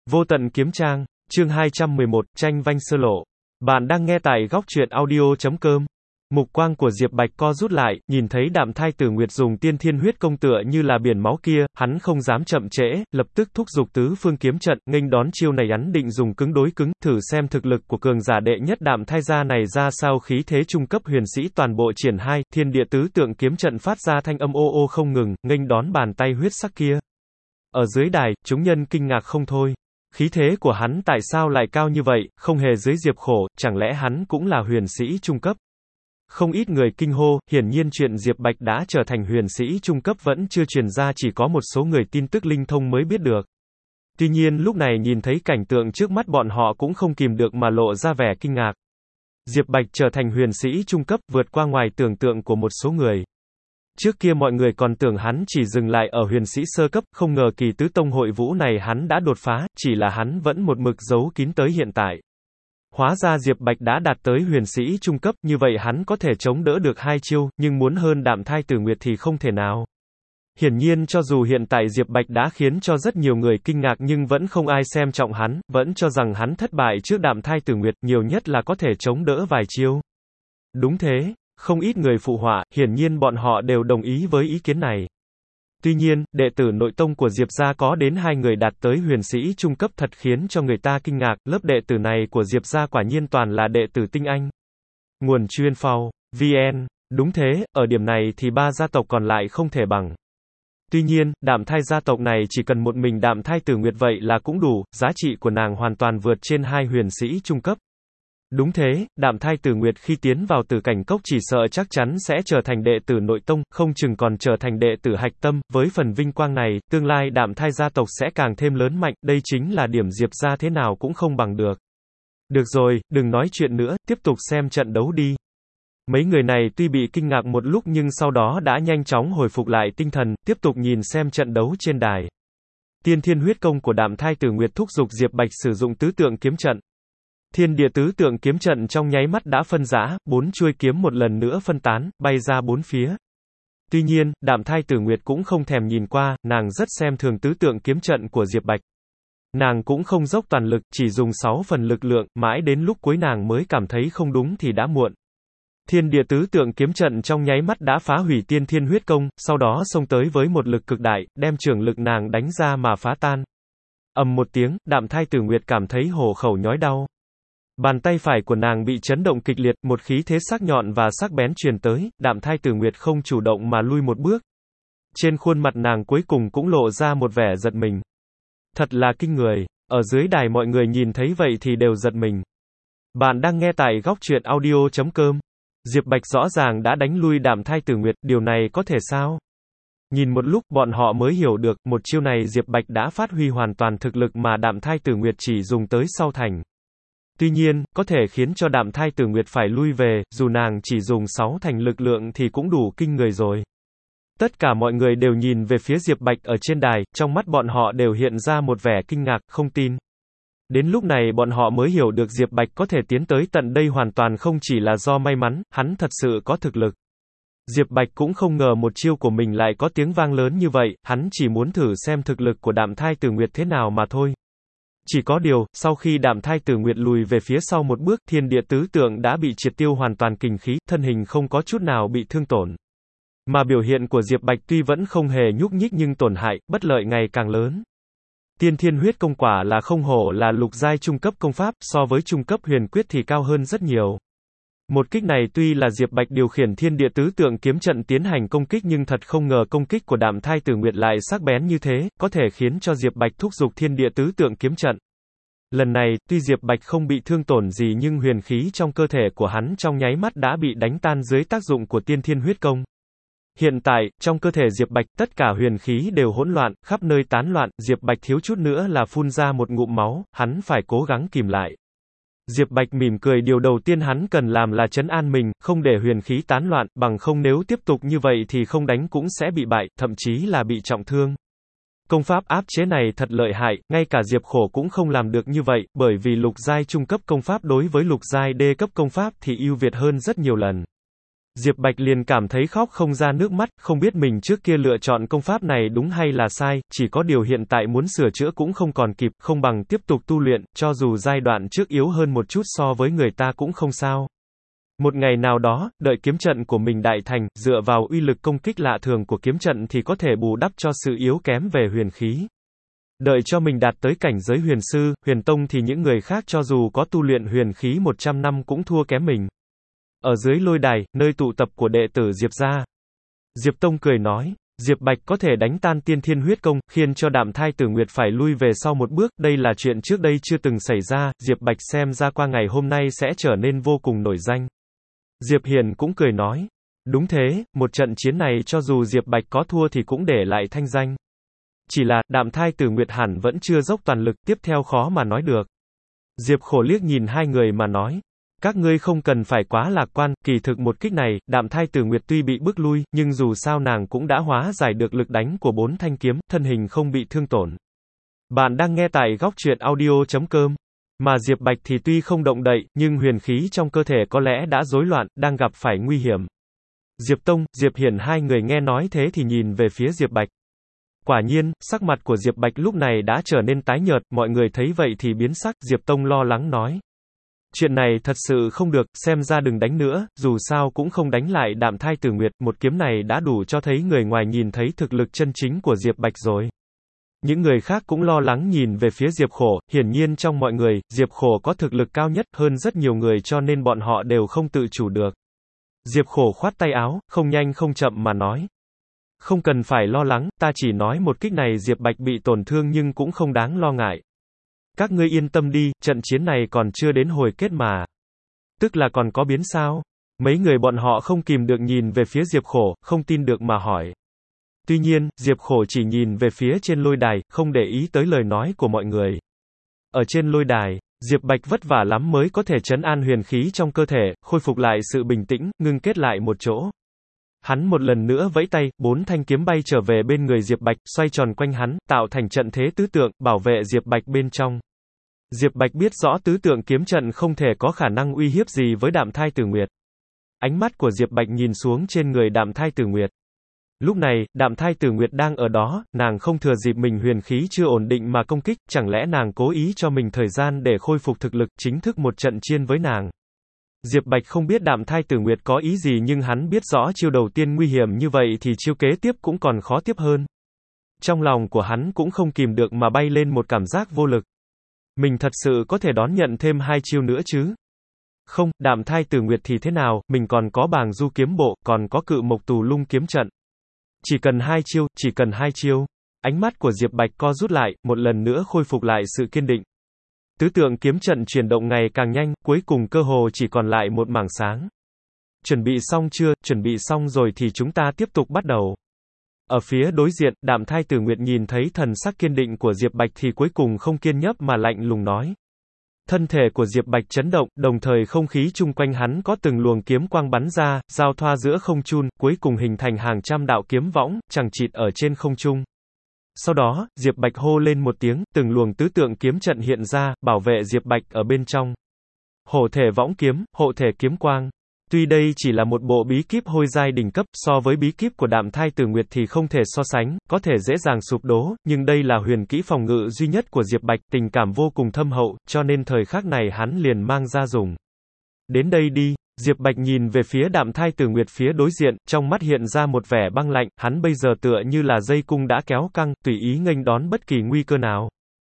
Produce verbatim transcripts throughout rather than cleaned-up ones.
Vô tận kiếm trang, chương hai trăm mười một, tranh vanh sơ lộ. Bạn đang nghe tại góc truyện audio chấm com. Mục quang của Diệp Bạch co rút lại, nhìn thấy Đạm Thai Tử Nguyệt dùng tiên thiên huyết công tựa như là biển máu kia, hắn không dám chậm trễ, lập tức thúc giục tứ phương kiếm trận, nghênh đón chiêu này. Hắn định dùng cứng đối cứng, thử xem thực lực của cường giả đệ nhất Đạm Thai gia này ra sao. Khí thế trung cấp huyền sĩ toàn bộ triển hai, thiên địa tứ tượng kiếm trận phát ra thanh âm ô ô không ngừng, nghênh đón bàn tay huyết sắc kia. Ở dưới đài, chúng nhân kinh ngạc không thôi. Khí thế của hắn tại sao lại cao như vậy, không hề dưới Diệp Khổ, chẳng lẽ hắn cũng là huyền sĩ trung cấp? Không ít người kinh hô, hiển nhiên chuyện Diệp Bạch đã trở thành huyền sĩ trung cấp vẫn chưa truyền ra, chỉ có một số người tin tức linh thông mới biết được. Tuy nhiên lúc này nhìn thấy cảnh tượng trước mắt, bọn họ cũng không kìm được mà lộ ra vẻ kinh ngạc. Diệp Bạch trở thành huyền sĩ trung cấp, vượt qua ngoài tưởng tượng của một số người. Trước kia mọi người còn tưởng hắn chỉ dừng lại ở huyền sĩ sơ cấp, không ngờ kỳ tứ tông hội vũ này hắn đã đột phá, chỉ là hắn vẫn một mực giấu kín tới hiện tại. Hóa ra Diệp Bạch đã đạt tới huyền sĩ trung cấp, như vậy hắn có thể chống đỡ được hai chiêu, nhưng muốn hơn Đạm Thai Tử Nguyệt thì không thể nào. Hiển nhiên cho dù hiện tại Diệp Bạch đã khiến cho rất nhiều người kinh ngạc nhưng vẫn không ai xem trọng hắn, vẫn cho rằng hắn thất bại trước Đạm Thai Tử Nguyệt, nhiều nhất là có thể chống đỡ vài chiêu. Đúng thế. Không ít người phụ họa, hiển nhiên bọn họ đều đồng ý với ý kiến này. Tuy nhiên, đệ tử nội tông của Diệp gia có đến hai người đạt tới huyền sĩ trung cấp thật khiến cho người ta kinh ngạc, lớp đệ tử này của Diệp gia quả nhiên toàn là đệ tử tinh anh. Nguồn chuyên phao, vn, đúng thế, ở điểm này thì ba gia tộc còn lại không thể bằng. Tuy nhiên, Đạm Thai gia tộc này chỉ cần một mình Đạm Thai Tử Nguyệt vậy là cũng đủ, giá trị của nàng hoàn toàn vượt trên hai huyền sĩ trung cấp. Đúng thế, Đạm Thai Tử Nguyệt khi tiến vào Tử Cảnh Cốc chỉ sợ chắc chắn sẽ trở thành đệ tử nội tông, không chừng còn trở thành đệ tử hạch tâm, với phần vinh quang này, tương lai Đạm Thai gia tộc sẽ càng thêm lớn mạnh, đây chính là điểm Diệp gia thế nào cũng không bằng được. Được rồi, đừng nói chuyện nữa, tiếp tục xem trận đấu đi. Mấy người này tuy bị kinh ngạc một lúc nhưng sau đó đã nhanh chóng hồi phục lại tinh thần, tiếp tục nhìn xem trận đấu trên đài. Tiên thiên huyết công của Đạm Thai Tử Nguyệt thúc giục Diệp Bạch sử dụng tứ tượng kiếm trận. Thiên địa tứ tượng kiếm trận trong nháy mắt đã phân rã, bốn chuôi kiếm một lần nữa phân tán, bay ra bốn phía. Tuy nhiên, Đạm Thai Tử Nguyệt cũng không thèm nhìn qua, nàng rất xem thường tứ tượng kiếm trận của Diệp Bạch. Nàng cũng không dốc toàn lực, chỉ dùng sáu phần lực lượng, mãi đến lúc cuối nàng mới cảm thấy không đúng thì đã muộn. Thiên địa tứ tượng kiếm trận trong nháy mắt đã phá hủy tiên thiên huyết công, sau đó xông tới với một lực cực đại, đem trường lực nàng đánh ra mà phá tan. Ầm một tiếng, Đạm Thai Tử Nguyệt cảm thấy hổ khẩu nhói đau. Bàn tay phải của nàng bị chấn động kịch liệt, một khí thế sắc nhọn và sắc bén truyền tới, Đạm Thai Tử Nguyệt không chủ động mà lui một bước. Trên khuôn mặt nàng cuối cùng cũng lộ ra một vẻ giật mình. Thật là kinh người, ở dưới đài mọi người nhìn thấy vậy thì đều giật mình. Bạn đang nghe tại góc truyện audio chấm com. Diệp Bạch rõ ràng đã đánh lui Đạm Thai Tử Nguyệt, điều này có thể sao? Nhìn một lúc, bọn họ mới hiểu được, một chiêu này Diệp Bạch đã phát huy hoàn toàn thực lực mà Đạm Thai Tử Nguyệt chỉ dùng tới sau thành. Tuy nhiên, có thể khiến cho Đạm Thai Tử Nguyệt phải lui về, dù nàng chỉ dùng sáu thành lực lượng thì cũng đủ kinh người rồi. Tất cả mọi người đều nhìn về phía Diệp Bạch ở trên đài, trong mắt bọn họ đều hiện ra một vẻ kinh ngạc, không tin. Đến lúc này bọn họ mới hiểu được Diệp Bạch có thể tiến tới tận đây hoàn toàn không chỉ là do may mắn, hắn thật sự có thực lực. Diệp Bạch cũng không ngờ một chiêu của mình lại có tiếng vang lớn như vậy, hắn chỉ muốn thử xem thực lực của Đạm Thai Tử Nguyệt thế nào mà thôi. Chỉ có điều, sau khi Đạm Thai Tử Nguyệt lùi về phía sau một bước, thiên địa tứ tượng đã bị triệt tiêu hoàn toàn kình khí, thân hình không có chút nào bị thương tổn. Mà biểu hiện của Diệp Bạch tuy vẫn không hề nhúc nhích nhưng tổn hại, bất lợi ngày càng lớn. Tiên thiên huyết công quả là không hổ là lục giai trung cấp công pháp, so với trung cấp huyền quyết thì cao hơn rất nhiều. Một kích này tuy là Diệp Bạch điều khiển thiên địa tứ tượng kiếm trận tiến hành công kích nhưng thật không ngờ công kích của Đạm Thai Tử Nguyệt lại sắc bén như thế, có thể khiến cho Diệp Bạch thúc giục thiên địa tứ tượng kiếm trận. Lần này, tuy Diệp Bạch không bị thương tổn gì nhưng huyền khí trong cơ thể của hắn trong nháy mắt đã bị đánh tan dưới tác dụng của tiên thiên huyết công. Hiện tại, trong cơ thể Diệp Bạch, tất cả huyền khí đều hỗn loạn, khắp nơi tán loạn, Diệp Bạch thiếu chút nữa là phun ra một ngụm máu, hắn phải cố gắng kìm lại. Diệp Bạch mỉm cười, điều đầu tiên hắn cần làm là trấn an mình, không để huyền khí tán loạn, bằng không nếu tiếp tục như vậy thì không đánh cũng sẽ bị bại, thậm chí là bị trọng thương. Công pháp áp chế này thật lợi hại, ngay cả Diệp Khổ cũng không làm được như vậy, bởi vì lục giai trung cấp công pháp đối với lục giai đê cấp công pháp thì ưu việt hơn rất nhiều lần. Diệp Bạch liền cảm thấy khóc không ra nước mắt, không biết mình trước kia lựa chọn công pháp này đúng hay là sai, chỉ có điều hiện tại muốn sửa chữa cũng không còn kịp, không bằng tiếp tục tu luyện, cho dù giai đoạn trước yếu hơn một chút so với người ta cũng không sao. Một ngày nào đó, đợi kiếm trận của mình đại thành, dựa vào uy lực công kích lạ thường của kiếm trận thì có thể bù đắp cho sự yếu kém về huyền khí. Đợi cho mình đạt tới cảnh giới huyền sư, huyền tông thì những người khác cho dù có tu luyện huyền khí một trăm năm cũng thua kém mình. Ở dưới lôi đài, nơi tụ tập của đệ tử Diệp gia, Diệp Tông cười nói, Diệp Bạch có thể đánh tan tiên thiên huyết công, khiến cho Đạm Thai Tử Nguyệt phải lui về sau một bước, đây là chuyện trước đây chưa từng xảy ra, Diệp Bạch xem ra qua ngày hôm nay sẽ trở nên vô cùng nổi danh. Diệp Hiền cũng cười nói, đúng thế, một trận chiến này cho dù Diệp Bạch có thua thì cũng để lại thanh danh. Chỉ là, Đạm Thai Tử Nguyệt hẳn vẫn chưa dốc toàn lực, tiếp theo khó mà nói được. Diệp Khổ liếc nhìn hai người mà nói, các ngươi không cần phải quá lạc quan, kỳ thực một kích này, Đạm Thai Tử Nguyệt tuy bị bước lui, nhưng dù sao nàng cũng đã hóa giải được lực đánh của bốn thanh kiếm, thân hình không bị thương tổn. Bạn đang nghe tại góc truyện audio chấm com. Mà Diệp Bạch thì tuy không động đậy, nhưng huyền khí trong cơ thể có lẽ đã rối loạn, đang gặp phải nguy hiểm. Diệp Tông, Diệp Hiển hai người nghe nói thế thì nhìn về phía Diệp Bạch. Quả nhiên, sắc mặt của Diệp Bạch lúc này đã trở nên tái nhợt, mọi người thấy vậy thì biến sắc, Diệp Tông lo lắng nói. Chuyện này thật sự không được, xem ra đừng đánh nữa, dù sao cũng không đánh lại Đạm Thai Tử Nguyệt, một kiếm này đã đủ cho thấy người ngoài nhìn thấy thực lực chân chính của Diệp Bạch rồi. Những người khác cũng lo lắng nhìn về phía Diệp Khổ, hiển nhiên trong mọi người, Diệp Khổ có thực lực cao nhất hơn rất nhiều người cho nên bọn họ đều không tự chủ được. Diệp Khổ khoát tay áo, không nhanh không chậm mà nói. Không cần phải lo lắng, ta chỉ nói một kích này Diệp Bạch bị tổn thương nhưng cũng không đáng lo ngại. Các ngươi yên tâm đi, trận chiến này còn chưa đến hồi kết mà. Tức là còn có biến sao? Mấy người bọn họ không kìm được nhìn về phía Diệp Khổ, không tin được mà hỏi. Tuy nhiên, Diệp Khổ chỉ nhìn về phía trên lôi đài, không để ý tới lời nói của mọi người. Ở trên lôi đài, Diệp Bạch vất vả lắm mới có thể trấn an huyền khí trong cơ thể, khôi phục lại sự bình tĩnh, ngưng kết lại một chỗ. Hắn một lần nữa vẫy tay, bốn thanh kiếm bay trở về bên người Diệp Bạch, xoay tròn quanh hắn, tạo thành trận thế tứ tượng, bảo vệ Diệp Bạch bên trong. Diệp Bạch biết rõ tứ tượng kiếm trận không thể có khả năng uy hiếp gì với Đạm Thai Tử Nguyệt. Ánh mắt của Diệp Bạch nhìn xuống trên người Đạm Thai Tử Nguyệt. Lúc này, Đạm Thai Tử Nguyệt đang ở đó, nàng không thừa dịp mình huyền khí chưa ổn định mà công kích, chẳng lẽ nàng cố ý cho mình thời gian để khôi phục thực lực, chính thức một trận chiến với nàng. Diệp Bạch không biết Đạm Thai Tử Nguyệt có ý gì nhưng hắn biết rõ chiêu đầu tiên nguy hiểm như vậy thì chiêu kế tiếp cũng còn khó tiếp hơn. Trong lòng của hắn cũng không kìm được mà bay lên một cảm giác vô lực. Mình thật sự có thể đón nhận thêm hai chiêu nữa chứ? Không, Đạm Thai Tử Nguyệt thì thế nào, mình còn có Bàng Du kiếm bộ, còn có Cự Mộc Tù Lung kiếm trận. Chỉ cần hai chiêu, chỉ cần hai chiêu. Ánh mắt của Diệp Bạch co rút lại, một lần nữa khôi phục lại sự kiên định. Tứ tượng kiếm trận chuyển động ngày càng nhanh, cuối cùng cơ hồ chỉ còn lại một mảng sáng. Chuẩn bị xong chưa? Chuẩn bị xong rồi thì chúng ta tiếp tục bắt đầu. Ở phía đối diện, Đạm Thai Tử Nguyệt nhìn thấy thần sắc kiên định của Diệp Bạch thì cuối cùng không kiên nhẫn mà lạnh lùng nói. Thân thể của Diệp Bạch chấn động, đồng thời không khí chung quanh hắn có từng luồng kiếm quang bắn ra, giao thoa giữa không trung, cuối cùng hình thành hàng trăm đạo kiếm võng, chằng chịt ở trên không trung. Sau đó, Diệp Bạch hô lên một tiếng, từng luồng tứ tượng kiếm trận hiện ra, bảo vệ Diệp Bạch ở bên trong. Hộ thể võng kiếm, hộ thể kiếm quang. Tuy đây chỉ là một bộ bí kíp hôi giai đỉnh cấp, so với bí kíp của Đạm Thai Tử Nguyệt thì không thể so sánh, có thể dễ dàng sụp đổ, nhưng đây là huyền kỹ phòng ngự duy nhất của Diệp Bạch, tình cảm vô cùng thâm hậu, cho nên thời khắc này hắn liền mang ra dùng. Đến đây đi, Diệp Bạch nhìn về phía Đạm Thai Tử Nguyệt phía đối diện, trong mắt hiện ra một vẻ băng lạnh, hắn bây giờ tựa như là dây cung đã kéo căng, tùy ý nghênh đón bất kỳ nguy cơ nào.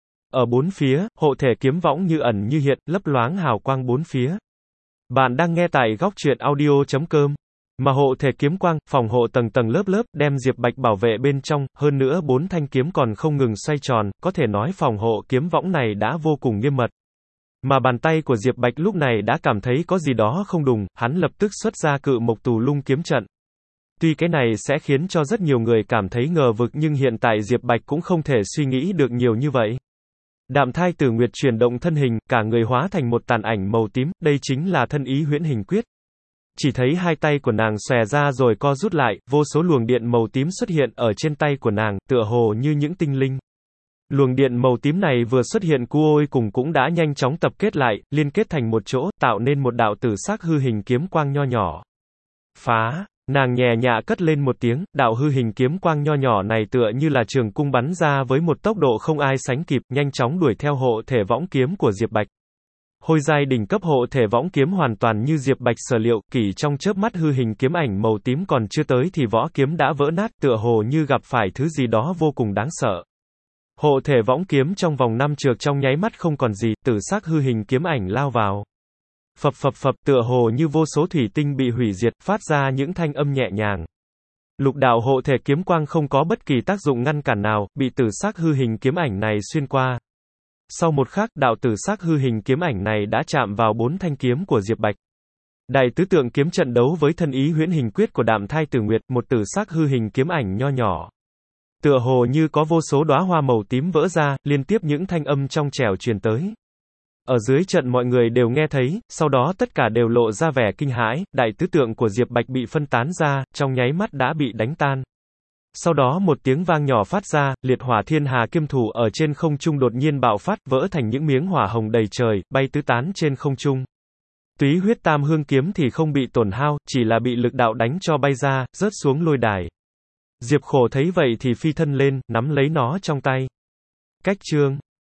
Ở bốn phía, hộ thể kiếm võng như ẩn như hiện, lấp loáng hào quang bốn phía. Bạn đang nghe tại góc truyện audio chấm com. Mà hộ thể kiếm quang, phòng hộ tầng tầng lớp lớp, đem Diệp Bạch bảo vệ bên trong, hơn nữa bốn thanh kiếm còn không ngừng xoay tròn, có thể nói phòng hộ kiếm võng này đã vô cùng nghiêm mật. Mà bàn tay của Diệp Bạch lúc này đã cảm thấy có gì đó không đúng, hắn lập tức xuất ra Cự Mộc Tù Lung kiếm trận. Tuy cái này sẽ khiến cho rất nhiều người cảm thấy ngờ vực nhưng hiện tại Diệp Bạch cũng không thể suy nghĩ được nhiều như vậy. Đạm Thai Tử Nguyệt chuyển động thân hình, cả người hóa thành một tàn ảnh màu tím, đây chính là thân ý huyễn hình quyết. Chỉ thấy hai tay của nàng xòe ra rồi co rút lại, vô số luồng điện màu tím xuất hiện ở trên tay của nàng, tựa hồ như những tinh linh. Luồng điện màu tím này vừa xuất hiện cuối cùng cũng đã nhanh chóng tập kết lại, liên kết thành một chỗ, tạo nên một đạo tử sắc hư hình kiếm quang nho nhỏ. Phá! Nàng nhẹ nhạ cất lên một tiếng, đạo hư hình kiếm quang nho nhỏ này tựa như là trường cung bắn ra với một tốc độ không ai sánh kịp, nhanh chóng đuổi theo hộ thể võng kiếm của Diệp Bạch. Hôi giai đỉnh cấp hộ thể võng kiếm hoàn toàn như Diệp Bạch sở liệu, kỳ trong chớp mắt hư hình kiếm ảnh màu tím còn chưa tới thì võ kiếm đã vỡ nát, tựa hồ như gặp phải thứ gì đó vô cùng đáng sợ. Hộ thể võng kiếm trong vòng năm trượng trong nháy mắt không còn gì, tử sắc hư hình kiếm ảnh lao vào. Phập phập phập, tựa hồ như vô số thủy tinh bị hủy diệt, phát ra những thanh âm nhẹ nhàng. Lục đạo hộ thể kiếm quang không có bất kỳ tác dụng ngăn cản nào, bị tử sắc hư hình kiếm ảnh này xuyên qua. Sau một khắc, đạo tử sắc hư hình kiếm ảnh này đã chạm vào bốn thanh kiếm của Diệp Bạch. Đại tứ tượng kiếm trận đấu với thân ý huyễn hình quyết của Đạm Thai Tử Nguyệt, một tử sắc hư hình kiếm ảnh nho nhỏ. Tựa hồ như có vô số đóa hoa màu tím vỡ ra, liên tiếp những thanh âm trong trẻo truyền tới. Ở dưới trận mọi người đều nghe thấy, sau đó tất cả đều lộ ra vẻ kinh hãi, đại tứ tượng của Diệp Bạch bị phân tán ra, trong nháy mắt đã bị đánh tan. Sau đó một tiếng vang nhỏ phát ra, liệt hỏa thiên hà kiêm thủ ở trên không trung đột nhiên bạo phát, vỡ thành những miếng hỏa hồng đầy trời, bay tứ tán trên không trung. Túy huyết tam hương kiếm thì không bị tổn hao, chỉ là bị lực đạo đánh cho bay ra, rớt xuống lôi đài. Diệp Khổ thấy vậy thì phi thân lên, nắm lấy nó trong tay. Cách chương